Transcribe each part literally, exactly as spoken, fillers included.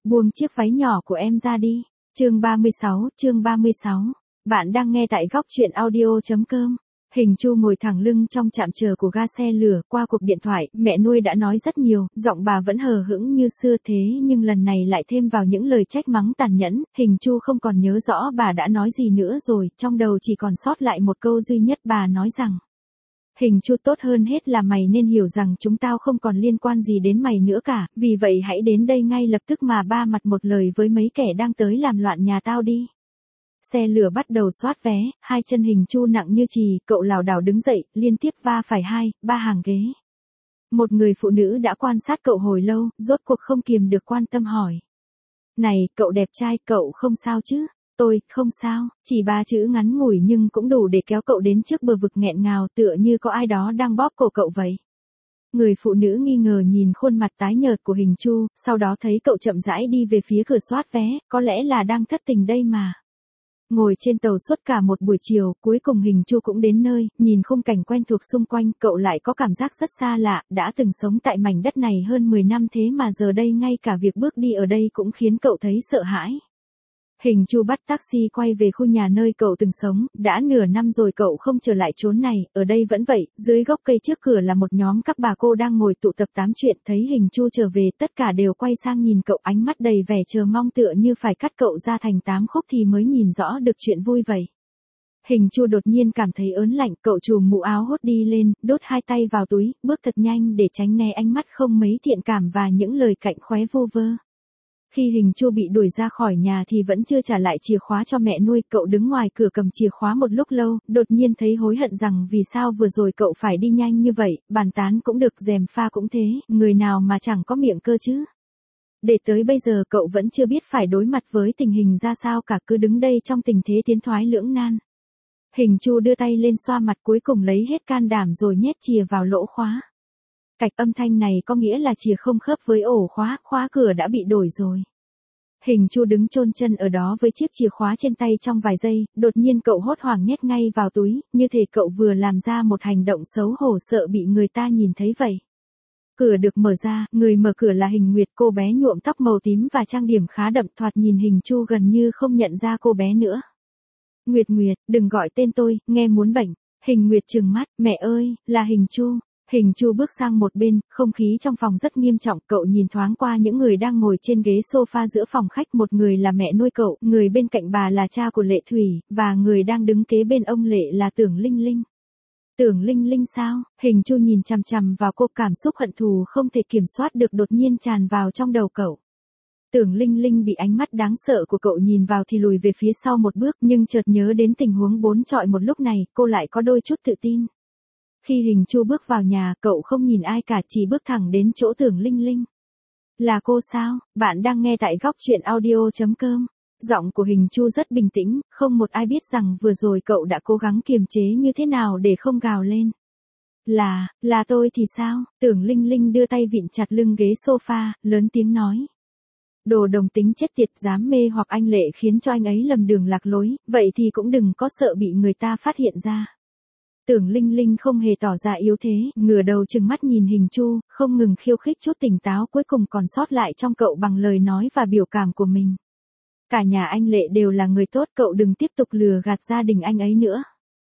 buông chiếc váy nhỏ của em ra đi. Chương ba mươi sáu, chương ba mươi sáu. Bạn đang nghe tại góc truyện audio chấm com. Hình Chu ngồi thẳng lưng trong trạm chờ của ga xe lửa, qua cuộc điện thoại, mẹ nuôi đã nói rất nhiều, giọng bà vẫn hờ hững như xưa thế nhưng lần này lại thêm vào những lời trách mắng tàn nhẫn, Hình Chu không còn nhớ rõ bà đã nói gì nữa rồi, trong đầu chỉ còn sót lại một câu duy nhất bà nói rằng. Hình Chu, tốt hơn hết là mày nên hiểu rằng chúng tao không còn liên quan gì đến mày nữa cả, vì vậy hãy đến đây ngay lập tức mà ba mặt một lời với mấy kẻ đang tới làm loạn nhà tao đi. Xe lửa bắt đầu soát vé, hai chân Hình Chu nặng như chì, cậu lảo đảo đứng dậy, liên tiếp va phải hai, ba hàng ghế. Một người phụ nữ đã quan sát cậu hồi lâu, rốt cuộc không kiềm được quan tâm hỏi. Này, cậu đẹp trai, cậu không sao chứ? Tôi, không sao, chỉ ba chữ ngắn ngủi nhưng cũng đủ để kéo cậu đến trước bờ vực nghẹn ngào tựa như có ai đó đang bóp cổ cậu vậy. Người phụ nữ nghi ngờ nhìn khuôn mặt tái nhợt của Hình Chu, sau đó thấy cậu chậm rãi đi về phía cửa soát vé, có lẽ là đang thất tình đây mà. Ngồi trên tàu suốt cả một buổi chiều, cuối cùng Hình Chu cũng đến nơi, nhìn khung cảnh quen thuộc xung quanh, cậu lại có cảm giác rất xa lạ, đã từng sống tại mảnh đất này hơn mười năm thế mà giờ đây ngay cả việc bước đi ở đây cũng khiến cậu thấy sợ hãi. Hình Chu bắt taxi quay về khu nhà nơi cậu từng sống, đã nửa năm rồi cậu không trở lại chốn này, ở đây vẫn vậy, dưới gốc cây trước cửa là một nhóm các bà cô đang ngồi tụ tập tám chuyện, thấy Hình Chu trở về, tất cả đều quay sang nhìn cậu, ánh mắt đầy vẻ chờ mong tựa như phải cắt cậu ra thành tám khúc thì mới nhìn rõ được chuyện vui vậy. Hình Chu đột nhiên cảm thấy ớn lạnh, cậu trùm mũ áo hốt đi lên, đốt hai tay vào túi, bước thật nhanh để tránh né ánh mắt không mấy thiện cảm và những lời cạnh khóe vu vơ. Khi Hình Chu bị đuổi ra khỏi nhà thì vẫn chưa trả lại chìa khóa cho mẹ nuôi, cậu đứng ngoài cửa cầm chìa khóa một lúc lâu, đột nhiên thấy hối hận rằng vì sao vừa rồi cậu phải đi nhanh như vậy, bàn tán cũng được, gièm pha cũng thế, người nào mà chẳng có miệng cơ chứ. Để tới bây giờ cậu vẫn chưa biết phải đối mặt với tình hình ra sao cả, cứ đứng đây trong tình thế tiến thoái lưỡng nan. Hình Chu đưa tay lên xoa mặt, cuối cùng lấy hết can đảm rồi nhét chìa vào lỗ khóa. Cạch, âm thanh này có nghĩa là chìa không khớp với ổ khóa, khóa cửa đã bị đổi rồi. Hình Chu đứng chôn chân ở đó với chiếc chìa khóa trên tay trong vài giây, đột nhiên cậu hốt hoảng nhét ngay vào túi, như thể cậu vừa làm ra một hành động xấu hổ sợ bị người ta nhìn thấy vậy. Cửa được mở ra, người mở cửa là Hình Nguyệt, cô bé nhuộm tóc màu tím và trang điểm khá đậm, thoạt nhìn Hình Chu gần như không nhận ra cô bé nữa. Nguyệt Nguyệt, đừng gọi tên tôi, nghe muốn bệnh. Hình Nguyệt trừng mắt, mẹ ơi, là Hình Chu. Hình Chu bước sang một bên, không khí trong phòng rất nghiêm trọng, cậu nhìn thoáng qua những người đang ngồi trên ghế sofa giữa phòng khách, một người là mẹ nuôi cậu, người bên cạnh bà là cha của Lệ Thủy, và người đang đứng kế bên ông Lệ là Tưởng Linh Linh. Tưởng Linh Linh sao? Hình Chu nhìn chằm chằm vào cô, cảm xúc hận thù không thể kiểm soát được đột nhiên tràn vào trong đầu cậu. Tưởng Linh Linh bị ánh mắt đáng sợ của cậu nhìn vào thì lùi về phía sau một bước, nhưng chợt nhớ đến tình huống bốn trọi một lúc này, cô lại có đôi chút tự tin. Khi Hình Chu bước vào nhà, cậu không nhìn ai cả, chỉ bước thẳng đến chỗ Tưởng Linh Linh. Là cô sao? Bạn đang nghe tại góc truyện audio chấm com. Giọng của Hình Chu rất bình tĩnh, không một ai biết rằng vừa rồi cậu đã cố gắng kiềm chế như thế nào để không gào lên. Là, là tôi thì sao? Tưởng Linh Linh đưa tay vịn chặt lưng ghế sofa, lớn tiếng nói. Đồ đồng tính chết tiệt, dám mê hoặc anh Lệ khiến cho anh ấy lầm đường lạc lối, vậy thì cũng đừng có sợ bị người ta phát hiện ra. Tưởng Linh Linh không hề tỏ ra yếu thế, ngửa đầu trừng mắt nhìn Hình Chu, không ngừng khiêu khích chút tỉnh táo cuối cùng còn sót lại trong cậu bằng lời nói và biểu cảm của mình. Cả nhà anh Lệ đều là người tốt, cậu đừng tiếp tục lừa gạt gia đình anh ấy nữa.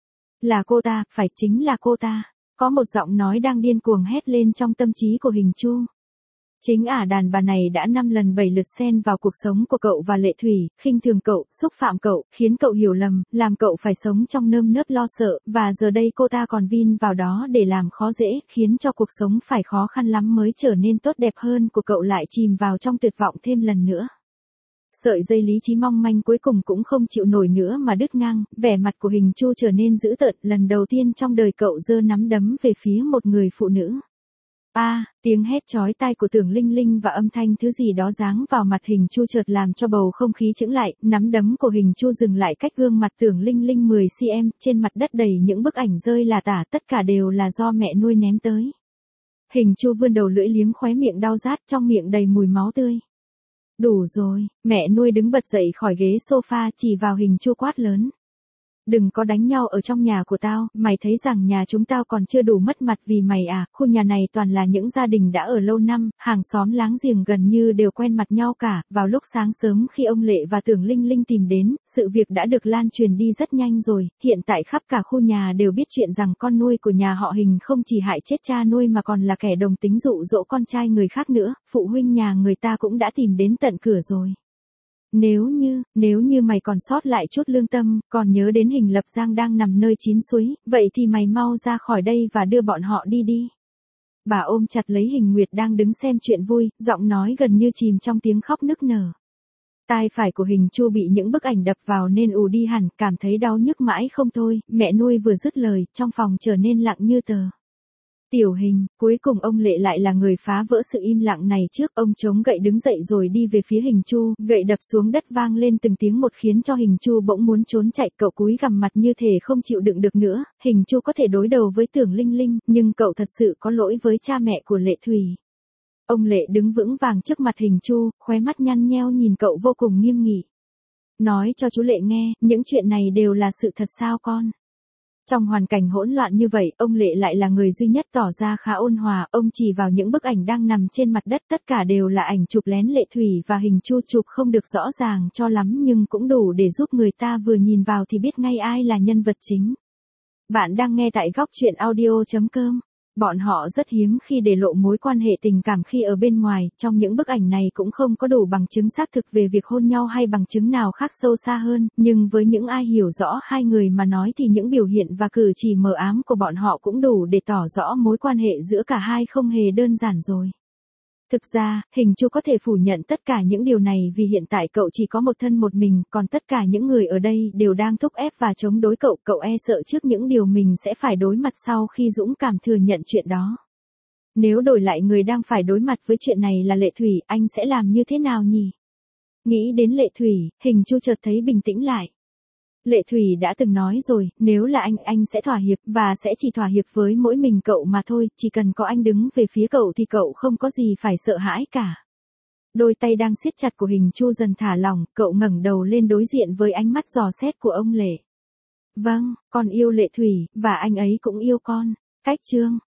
Là cô ta, phải chính là cô ta. Có một giọng nói đang điên cuồng hét lên trong tâm trí của Hình Chu. Chính ả đàn bà này đã năm lần bảy lượt xen vào cuộc sống của cậu và Lệ Thủy, khinh thường cậu, xúc phạm cậu, khiến cậu hiểu lầm, làm cậu phải sống trong nơm nớp lo sợ, và giờ đây cô ta còn vin vào đó để làm khó dễ, khiến cho cuộc sống phải khó khăn lắm mới trở nên tốt đẹp hơn của cậu lại chìm vào trong tuyệt vọng thêm lần nữa. Sợi dây lý trí mong manh cuối cùng cũng không chịu nổi nữa mà đứt ngang, vẻ mặt của Hình Chu trở nên dữ tợn, lần đầu tiên trong đời cậu giơ nắm đấm về phía một người phụ nữ. A, à, tiếng hét chói tai của Tưởng Linh Linh và âm thanh thứ gì đó giáng vào mặt Hình Chu chợt làm cho bầu không khí chững lại, nắm đấm của Hình Chu dừng lại cách gương mặt Tưởng Linh Linh mười xăng-ti-mét, trên mặt đất đầy những bức ảnh rơi là tả, tất cả đều là do mẹ nuôi ném tới. Hình Chu vươn đầu lưỡi liếm khóe miệng đau rát, trong miệng đầy mùi máu tươi. Đủ rồi, mẹ nuôi đứng bật dậy khỏi ghế sofa chỉ vào Hình Chu quát lớn. Đừng có đánh nhau ở trong nhà của tao, mày thấy rằng nhà chúng tao còn chưa đủ mất mặt vì mày à, khu nhà này toàn là những gia đình đã ở lâu năm, hàng xóm láng giềng gần như đều quen mặt nhau cả, vào lúc sáng sớm khi ông Lệ và Tưởng Linh Linh tìm đến, sự việc đã được lan truyền đi rất nhanh rồi, hiện tại khắp cả khu nhà đều biết chuyện rằng con nuôi của nhà họ Hình không chỉ hại chết cha nuôi mà còn là kẻ đồng tính dụ dỗ con trai người khác nữa, phụ huynh nhà người ta cũng đã tìm đến tận cửa rồi. Nếu như, nếu như mày còn sót lại chút lương tâm, còn nhớ đến Hình Lập Giang đang nằm nơi chín suối, vậy thì mày mau ra khỏi đây và đưa bọn họ đi đi. Bà ôm chặt lấy Hình Nguyệt đang đứng xem chuyện vui, giọng nói gần như chìm trong tiếng khóc nức nở. Tai phải của Hình Chu bị những bức ảnh đập vào nên ù đi hẳn, cảm thấy đau nhức mãi không thôi, mẹ nuôi vừa dứt lời, trong phòng trở nên lặng như tờ. Tiểu Hình, cuối cùng ông Lệ lại là người phá vỡ sự im lặng này trước, ông chống gậy đứng dậy rồi đi về phía Hình Chu, gậy đập xuống đất vang lên từng tiếng một khiến cho Hình Chu bỗng muốn trốn chạy, cậu cúi gằm mặt như thể không chịu đựng được nữa, Hình Chu có thể đối đầu với Tưởng Linh Linh, nhưng cậu thật sự có lỗi với cha mẹ của Lệ Thủy. Ông Lệ đứng vững vàng trước mặt Hình Chu, khóe mắt nhăn nheo nhìn cậu vô cùng nghiêm nghị. Nói cho chú Lệ nghe, những chuyện này đều là sự thật sao con? Trong hoàn cảnh hỗn loạn như vậy, ông Lệ lại là người duy nhất tỏ ra khá ôn hòa, ông chỉ vào những bức ảnh đang nằm trên mặt đất, tất cả đều là ảnh chụp lén Lệ Thủy và Hình Chu, chụp không được rõ ràng cho lắm nhưng cũng đủ để giúp người ta vừa nhìn vào thì biết ngay ai là nhân vật chính. Bạn đang nghe tại góc truyện audio chấm com. Bọn họ rất hiếm khi để lộ mối quan hệ tình cảm khi ở bên ngoài, trong những bức ảnh này cũng không có đủ bằng chứng xác thực về việc hôn nhau hay bằng chứng nào khác sâu xa hơn, nhưng với những ai hiểu rõ hai người mà nói thì những biểu hiện và cử chỉ mờ ám của bọn họ cũng đủ để tỏ rõ mối quan hệ giữa cả hai không hề đơn giản rồi. Thực ra, Hình Chu có thể phủ nhận tất cả những điều này vì hiện tại cậu chỉ có một thân một mình, còn tất cả những người ở đây đều đang thúc ép và chống đối cậu, cậu e sợ trước những điều mình sẽ phải đối mặt sau khi dũng cảm thừa nhận chuyện đó. Nếu đổi lại người đang phải đối mặt với chuyện này là Lệ Thủy, anh sẽ làm như thế nào nhỉ? Nghĩ đến Lệ Thủy, Hình Chu chợt thấy bình tĩnh lại. Lệ Thủy đã từng nói rồi, nếu là anh, anh sẽ thỏa hiệp, và sẽ chỉ thỏa hiệp với mỗi mình cậu mà thôi, chỉ cần có anh đứng về phía cậu thì cậu không có gì phải sợ hãi cả. Đôi tay đang siết chặt của Hình Chu dần thả lỏng, cậu ngẩng đầu lên đối diện với ánh mắt dò xét của ông Lệ. Vâng, con yêu Lệ Thủy, và anh ấy cũng yêu con. Cách chương.